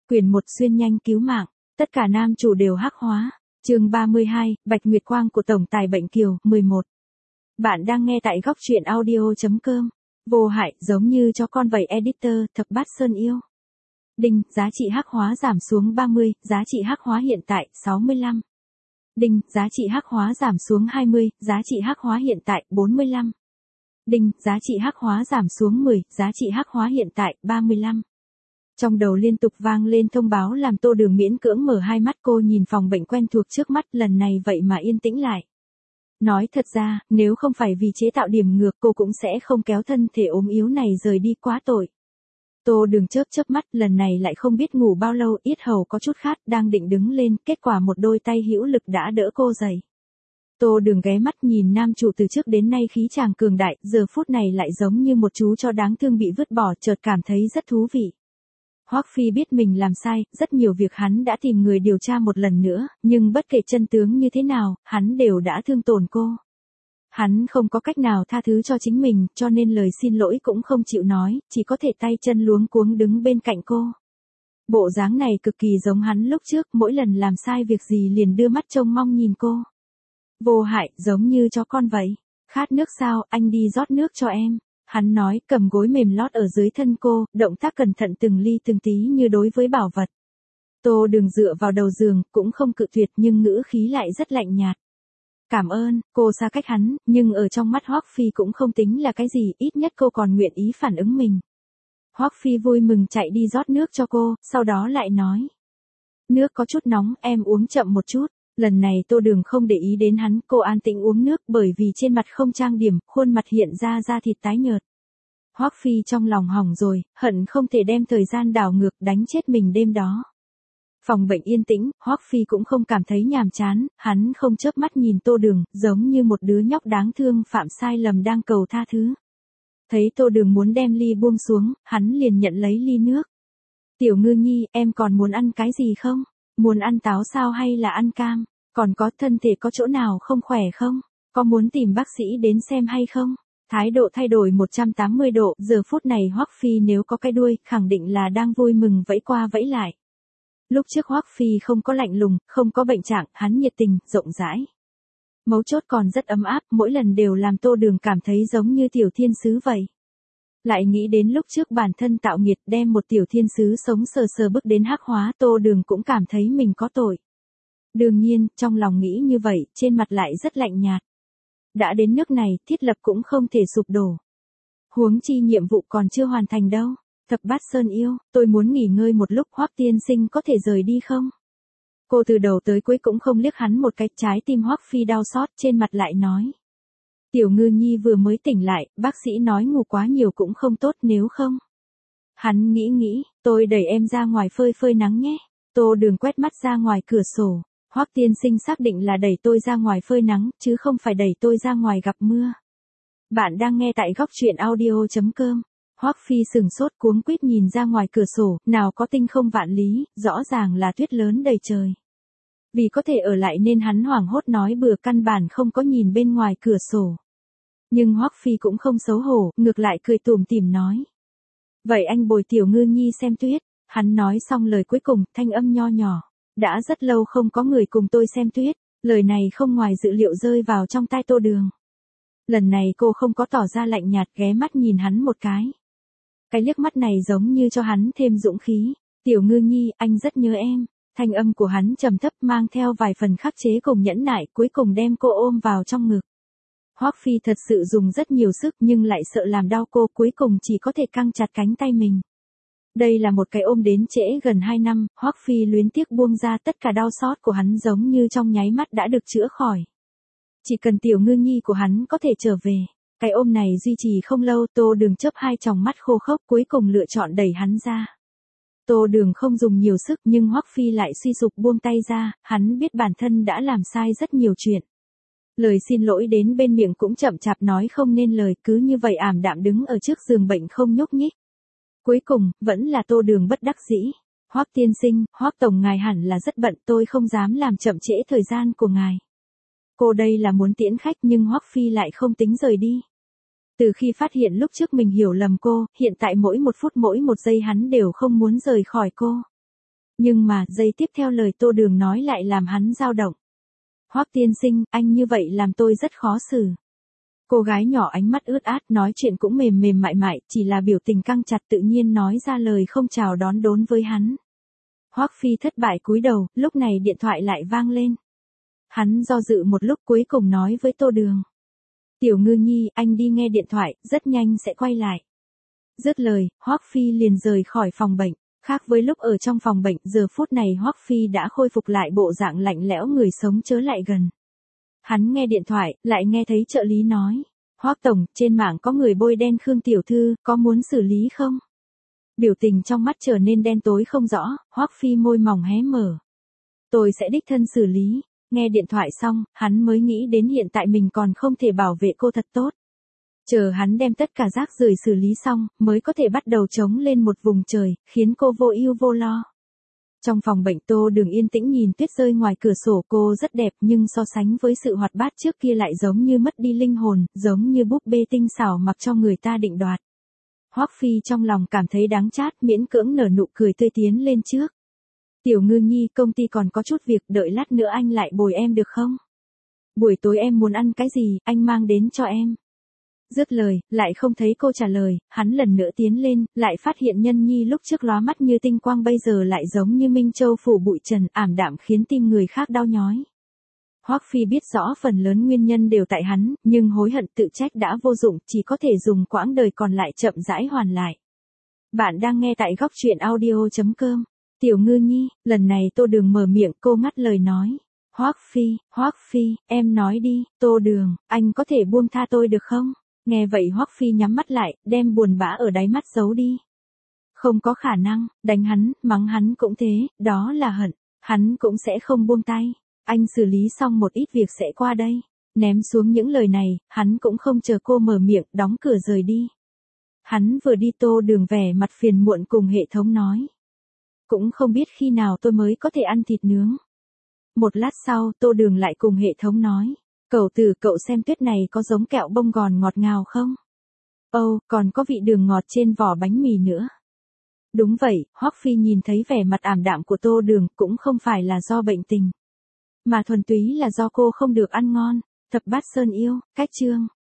Quyền 1 xuyên nhanh cứu mạng, tất cả nam chủ đều hắc hóa. Chương 32, Bạch Nguyệt Quang của tổng tài bệnh kiều, 11. Bạn đang nghe tại góc truyện audio.com. Vô hại, giống như chó con vậy editor, thập bát sơn yêu. Đinh, giá trị hắc hóa giảm xuống 30, giá trị hắc hóa hiện tại 65. Đinh, giá trị hắc hóa giảm xuống 20, giá trị hắc hóa hiện tại 45. Đinh, giá trị hắc hóa giảm xuống 10, giá trị hắc hóa hiện tại 35. Trong đầu liên tục vang lên thông báo làm Tô Đường miễn cưỡng mở hai mắt. Cô nhìn phòng bệnh quen thuộc trước mắt, lần này vậy mà yên tĩnh lại. Nói thật ra, nếu không phải vì chế tạo điểm ngược cô cũng sẽ không kéo thân thể ốm yếu này rời đi, quá tội. Tô Đường chớp mắt, lần này lại không biết ngủ bao lâu, yết hầu có chút khát, đang định đứng lên, kết quả một đôi tay hữu lực đã đỡ cô dậy. Tô Đường ghé mắt nhìn nam chủ từ trước đến nay khí chàng cường đại, giờ phút này lại giống như một chú chó đáng thương bị vứt bỏ, chợt cảm thấy rất thú vị. Hoắc Phi biết mình làm sai, rất nhiều việc hắn đã tìm người điều tra một lần nữa, nhưng bất kể chân tướng như thế nào, hắn đều đã thương tổn cô. Hắn không có cách nào tha thứ cho chính mình, cho nên lời xin lỗi cũng không chịu nói, chỉ có thể tay chân luống cuống đứng bên cạnh cô. Bộ dáng này cực kỳ giống hắn lúc trước, mỗi lần làm sai việc gì liền đưa mắt trông mong nhìn cô. Vô hại, giống như chó con vậy. Khát nước sao, anh đi rót nước cho em. Hắn nói, cầm gối mềm lót ở dưới thân cô, động tác cẩn thận từng ly từng tí như đối với bảo vật. Tô Đường dựa vào đầu giường, cũng không cự tuyệt nhưng ngữ khí lại rất lạnh nhạt. Cảm ơn, cô xa cách hắn, nhưng ở trong mắt Hoắc Phi cũng không tính là cái gì, ít nhất cô còn nguyện ý phản ứng mình. Hoắc Phi vui mừng chạy đi rót nước cho cô, sau đó lại nói. Nước có chút nóng, em uống chậm một chút. Lần này Tô Đường không để ý đến hắn, cô an tĩnh uống nước bởi vì trên mặt không trang điểm, khuôn mặt hiện ra da thịt tái nhợt. Hoắc Phi trong lòng hỏng rồi, hận không thể đem thời gian đảo ngược đánh chết mình đêm đó. Phòng bệnh yên tĩnh, Hoắc Phi cũng không cảm thấy nhàm chán, hắn không chớp mắt nhìn Tô Đường, giống như một đứa nhóc đáng thương phạm sai lầm đang cầu tha thứ. Thấy Tô Đường muốn đem ly buông xuống, hắn liền nhận lấy ly nước. Tiểu Ngư Nhi, em còn muốn ăn cái gì không? Muốn ăn táo sao hay là ăn cam? Còn có thân thể có chỗ nào không khỏe không? Có muốn tìm bác sĩ đến xem hay không? Thái độ thay đổi 180 độ, giờ phút này Hoắc Phi nếu có cái đuôi, khẳng định là đang vui mừng vẫy qua vẫy lại. Lúc trước Hoắc Phi không có lạnh lùng, không có bệnh trạng, hắn nhiệt tình, rộng rãi. Mấu chốt còn rất ấm áp, mỗi lần đều làm Tô Đường cảm thấy giống như tiểu thiên sứ vậy. Lại nghĩ đến lúc trước bản thân tạo nghiệt đem một tiểu thiên sứ sống sờ sờ bước đến hắc hóa, Tô Đường cũng cảm thấy mình có tội. Đương nhiên, trong lòng nghĩ như vậy, trên mặt lại rất lạnh nhạt. Đã đến nước này, thiết lập cũng không thể sụp đổ. Huống chi nhiệm vụ còn chưa hoàn thành đâu. Thập bát sơn yêu, tôi muốn nghỉ ngơi một lúc, Hoắc tiên sinh có thể rời đi không? Cô từ đầu tới cuối cũng không liếc hắn một cái, trái tim Hoắc Phi đau xót, trên mặt lại nói. Tiểu Ngư Nhi vừa mới tỉnh lại, bác sĩ nói ngủ quá nhiều cũng không tốt, nếu không. Hắn nghĩ, tôi đẩy em ra ngoài phơi phơi nắng nhé. Tô Đường quét mắt ra ngoài cửa sổ. Hoắc tiên sinh xác định là đẩy tôi ra ngoài phơi nắng, chứ không phải đẩy tôi ra ngoài gặp mưa. Bạn đang nghe tại góc truyện audio.com. Hoắc Phi sừng sốt cuống quýt nhìn ra ngoài cửa sổ, nào có tinh không vạn lý, rõ ràng là tuyết lớn đầy trời. Vì có thể ở lại nên hắn hoảng hốt nói bừa, căn bản không có nhìn bên ngoài cửa sổ. Nhưng Hoắc Phi cũng không xấu hổ, ngược lại cười tủm tỉm nói. Vậy anh bồi Tiểu Ngư Nhi xem tuyết. Hắn nói xong lời cuối cùng, thanh âm nho nhỏ. Đã rất lâu không có người cùng tôi xem tuyết. Lời này không ngoài dự liệu rơi vào trong tai Tô Đường. Lần này cô không có tỏ ra lạnh nhạt, ghé mắt nhìn hắn một cái. Cái liếc mắt này giống như cho hắn thêm dũng khí. Tiểu Ngư Nhi, anh rất nhớ em. Thanh âm của hắn trầm thấp mang theo vài phần khắc chế cùng nhẫn nại, cuối cùng đem cô ôm vào trong ngực. Hoắc Phi thật sự dùng rất nhiều sức nhưng lại sợ làm đau cô, cuối cùng chỉ có thể căng chặt cánh tay mình. Đây là một cái ôm đến trễ gần 2 năm, Hoắc Phi luyến tiếc buông ra, tất cả đau xót của hắn giống như trong nháy mắt đã được chữa khỏi. Chỉ cần Tiểu Ngư Nhi của hắn có thể trở về. Cái ôm này duy trì không lâu, Tô Đường chớp hai tròng mắt khô khốc, cuối cùng lựa chọn đẩy hắn ra. Tô Đường không dùng nhiều sức nhưng Hoắc Phi lại suy sụp buông tay ra, hắn biết bản thân đã làm sai rất nhiều chuyện. Lời xin lỗi đến bên miệng cũng chậm chạp nói không nên lời, cứ như vậy ảm đạm đứng ở trước giường bệnh không nhúc nhích. Cuối cùng, vẫn là Tô Đường bất đắc dĩ. Hoắc tiên sinh, Hoắc tổng ngài hẳn là rất bận, tôi không dám làm chậm trễ thời gian của ngài. Cô đây là muốn tiễn khách nhưng Hoắc Phi lại không tính rời đi. Từ khi phát hiện lúc trước mình hiểu lầm cô, hiện tại mỗi một phút mỗi một giây hắn đều không muốn rời khỏi cô. Nhưng mà, giây tiếp theo lời Tô Đường nói lại làm hắn dao động. Hoắc tiên sinh, anh như vậy làm tôi rất khó xử. Cô gái nhỏ ánh mắt ướt át nói chuyện cũng mềm mềm mại mại, chỉ là biểu tình căng chặt tự nhiên nói ra lời không chào đón đốn với hắn. Hoắc Phi thất bại cúi đầu, lúc này điện thoại lại vang lên. Hắn do dự một lúc cuối cùng nói với Tô Đường. Tiểu Ngư Nhi, anh đi nghe điện thoại, rất nhanh sẽ quay lại. Dứt lời, Hoắc Phi liền rời khỏi phòng bệnh. Khác với lúc ở trong phòng bệnh, giờ phút này Hoắc Phi đã khôi phục lại bộ dạng lạnh lẽo người sống chớ lại gần. Hắn nghe điện thoại, lại nghe thấy trợ lý nói. Hoắc tổng, trên mạng có người bôi đen Khương tiểu thư, có muốn xử lý không? Biểu tình trong mắt trở nên đen tối không rõ, Hoắc Phi môi mỏng hé mở. Tôi sẽ đích thân xử lý. Nghe điện thoại xong, hắn mới nghĩ đến hiện tại mình còn không thể bảo vệ cô thật tốt. Chờ hắn đem tất cả rác rưởi xử lý xong, mới có thể bắt đầu chống lên một vùng trời, khiến cô vô ưu vô lo. Trong phòng bệnh Tô Đường yên tĩnh nhìn tuyết rơi ngoài cửa sổ, cô rất đẹp nhưng so sánh với sự hoạt bát trước kia lại giống như mất đi linh hồn, giống như búp bê tinh xảo mặc cho người ta định đoạt. Hoắc Phi trong lòng cảm thấy đắng chát, miễn cưỡng nở nụ cười tươi tiến lên trước. Tiểu Ngư Nhi, công ty còn có chút việc, đợi lát nữa anh lại bồi em được không? Buổi tối em muốn ăn cái gì, anh mang đến cho em. Dứt lời, lại không thấy cô trả lời, hắn lần nữa tiến lên, lại phát hiện Nhân Nhi lúc trước lóa mắt như tinh quang bây giờ lại giống như Minh Châu phủ bụi trần, ảm đạm khiến tim người khác đau nhói. Hoắc Phi biết rõ phần lớn nguyên nhân đều tại hắn, nhưng hối hận tự trách đã vô dụng, chỉ có thể dùng quãng đời còn lại chậm rãi hoàn lại. Bạn đang nghe tại góc truyện audio.com. Tiểu Ngư Nhi, lần này Tô Đường mở miệng, cô ngắt lời nói. Hoắc Phi, em nói đi, Tô Đường, anh có thể buông tha tôi được không? Nghe vậy Hoắc Phi nhắm mắt lại, đem buồn bã ở đáy mắt giấu đi. Không có khả năng, đánh hắn, mắng hắn cũng thế, đó là hận, hắn cũng sẽ không buông tay. Anh xử lý xong một ít việc sẽ qua đây. Ném xuống những lời này, hắn cũng không chờ cô mở miệng, đóng cửa rời đi. Hắn vừa đi Tô Đường vẻ mặt phiền muộn cùng hệ thống nói. Cũng không biết khi nào tôi mới có thể ăn thịt nướng. Một lát sau, Tô Đường lại cùng hệ thống nói. Cậu tử, cậu xem tuyết này có giống kẹo bông gòn ngọt ngào không? Còn có vị đường ngọt trên vỏ bánh mì nữa. Đúng vậy, Hoắc Phi nhìn thấy vẻ mặt ảm đạm của Tô Đường cũng không phải là do bệnh tình. Mà thuần túy là do cô không được ăn ngon. Thập Bát Sơn Yêu, cách chương.